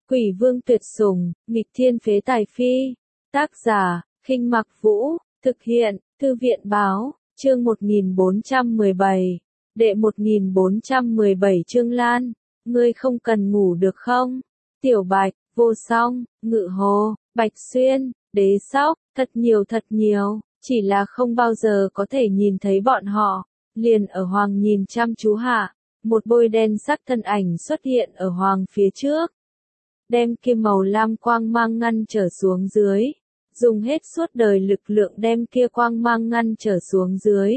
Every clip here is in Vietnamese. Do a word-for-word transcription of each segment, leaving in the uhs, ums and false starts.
Quỷ vương tuyệt sủng, nghịch thiên phế tài phi. Tác giả, Khinh Mặc Vũ, thực hiện, Thư viện báo, chương một nghìn bốn trăm mười bảy, đệ một nghìn bốn trăm mười bảy chương Lan, ngươi không cần ngủ được không? Tiểu Bạch, Vô Song, Ngự Hồ, Bạch Xuyên, Đế Sóc, thật nhiều thật nhiều, chỉ là không bao giờ có thể nhìn thấy bọn họ, liền ở Hoàng nhìn chăm chú hạ, một bôi đen sắc thân ảnh xuất hiện ở Hoàng phía trước. Đem kia màu lam quang mang ngăn trở xuống dưới, dùng hết suốt đời lực lượng đem kia quang mang ngăn trở xuống dưới.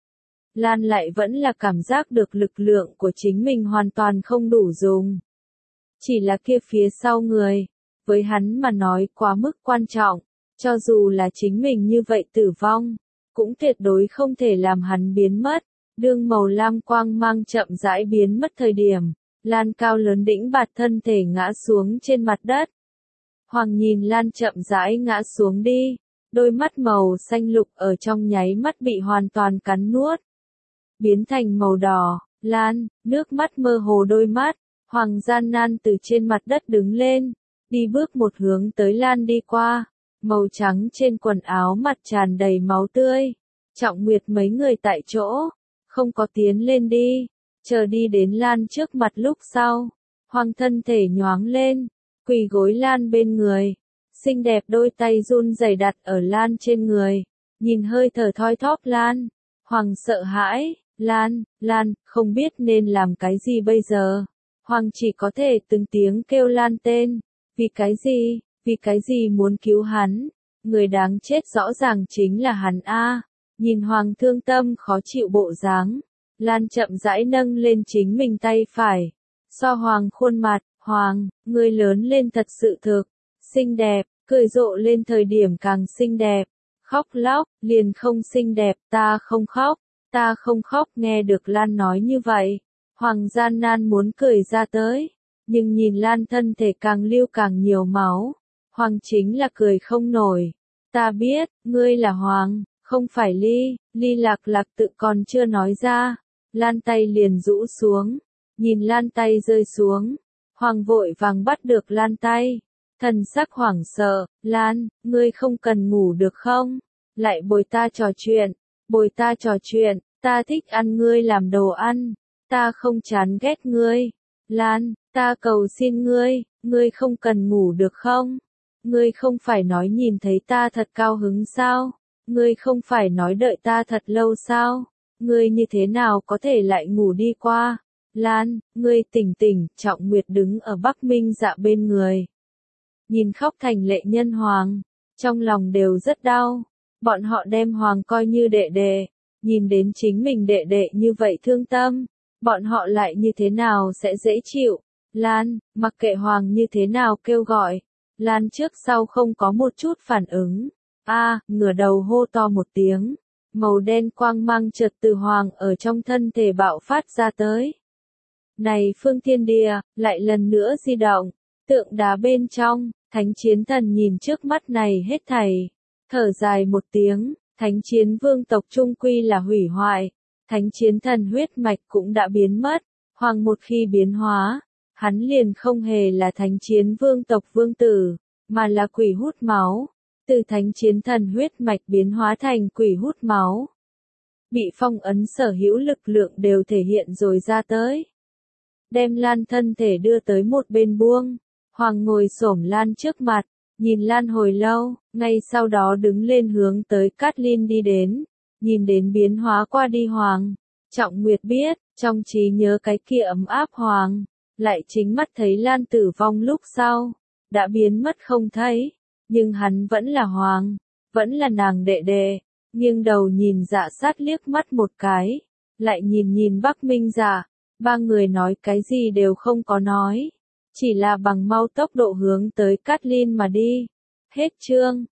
Lan lại vẫn là cảm giác được lực lượng của chính mình hoàn toàn không đủ dùng. Chỉ là kia phía sau người, với hắn mà nói quá mức quan trọng, cho dù là chính mình như vậy tử vong, cũng tuyệt đối không thể làm hắn biến mất. Đương màu lam quang mang chậm rãi biến mất thời điểm, Lan cao lớn đĩnh bạt thân thể ngã xuống trên mặt đất. Hoàng nhìn Lan chậm rãi ngã xuống đi, đôi mắt màu xanh lục ở trong nháy mắt bị hoàn toàn cắn nuốt. Biến thành màu đỏ, Lan, nước mắt mơ hồ đôi mắt, Hoàng gian nan từ trên mặt đất đứng lên, đi bước một hướng tới Lan đi qua, màu trắng trên quần áo mặt tràn đầy máu tươi. Trọng Nguyệt mấy người tại chỗ, không có tiến lên đi. Chờ đi đến Lan trước mặt lúc sau, Hoàng thân thể nhoáng lên, quỳ gối Lan bên người, xinh đẹp đôi tay run rẩy đặt ở Lan trên người, nhìn hơi thở thoi thóp Lan, Hoàng sợ hãi, Lan, Lan, không biết nên làm cái gì bây giờ. Hoàng chỉ có thể từng tiếng kêu Lan tên, vì cái gì, vì cái gì muốn cứu hắn, người đáng chết rõ ràng chính là hắn a. Nhìn Hoàng thương tâm khó chịu bộ dáng, Lan chậm rãi nâng lên chính mình tay phải, so Hoàng khuôn mặt, Hoàng, ngươi lớn lên thật sự thực, xinh đẹp, cười rộ lên thời điểm càng xinh đẹp, khóc lóc, liền không xinh đẹp, ta không khóc, ta không khóc. Nghe được Lan nói như vậy, Hoàng gian nan muốn cười ra tới, nhưng nhìn Lan thân thể càng lưu càng nhiều máu, Hoàng chính là cười không nổi. Ta biết, ngươi là Hoàng, không phải Ly. Ly Lạc Lạc tự còn chưa nói ra, Lan tay liền rũ xuống, nhìn Lan tay rơi xuống, Hoàng vội vàng bắt được Lan tay, thần sắc hoảng sợ, Lan, ngươi không cần ngủ được không? Lại bồi ta trò chuyện, bồi ta trò chuyện, ta thích ăn ngươi làm đồ ăn, ta không chán ghét ngươi. Lan, ta cầu xin ngươi, ngươi không cần ngủ được không? Ngươi không phải nói nhìn thấy ta thật cao hứng sao? Ngươi không phải nói đợi ta thật lâu sao? Ngươi như thế nào có thể lại ngủ đi qua? Lan, ngươi tỉnh tỉnh. Trọng Nguyệt đứng ở Bắc Minh Dạ bên người, nhìn khóc thành lệ nhân Hoàng, trong lòng đều rất đau. Bọn họ đem Hoàng coi như đệ đệ, nhìn đến chính mình đệ đệ như vậy thương tâm, bọn họ lại như thế nào sẽ dễ chịu? Lan, mặc kệ Hoàng như thế nào kêu gọi, Lan trước sau không có một chút phản ứng. A, à, ngửa đầu hô to một tiếng, màu đen quang mang chợt từ Hoàng ở trong thân thể bạo phát ra tới. Này phương thiên địa, lại lần nữa di động, tượng đá bên trong, Thánh Chiến Thần nhìn trước mắt này hết thảy, thở dài một tiếng, Thánh Chiến Vương tộc trung quy là hủy hoại, Thánh Chiến Thần huyết mạch cũng đã biến mất, Hoàng một khi biến hóa, hắn liền không hề là Thánh Chiến Vương tộc vương tử, mà là quỷ hút máu. Từ Thánh Chiến Thần huyết mạch biến hóa thành quỷ hút máu, bị phong ấn sở hữu lực lượng đều thể hiện rồi ra tới. Đem Lan thân thể đưa tới một bên buông, Hoàng ngồi xổm Lan trước mặt, nhìn Lan hồi lâu, ngay sau đó đứng lên hướng tới Cát Linh đi đến, nhìn đến biến hóa qua đi Hoàng. Trọng Nguyệt biết, trong trí nhớ cái kia ấm áp Hoàng, lại chính mắt thấy Lan tử vong lúc sau, đã biến mất không thấy. Nhưng hắn vẫn là Hoàng, vẫn là nàng đệ đệ, nghiêng đầu nhìn Dạ Sát liếc mắt một cái, lại nhìn nhìn Bắc Minh Dạ, ba người nói cái gì đều không có nói, chỉ là bằng mau tốc độ hướng tới Cát Linh mà đi. Hết chương.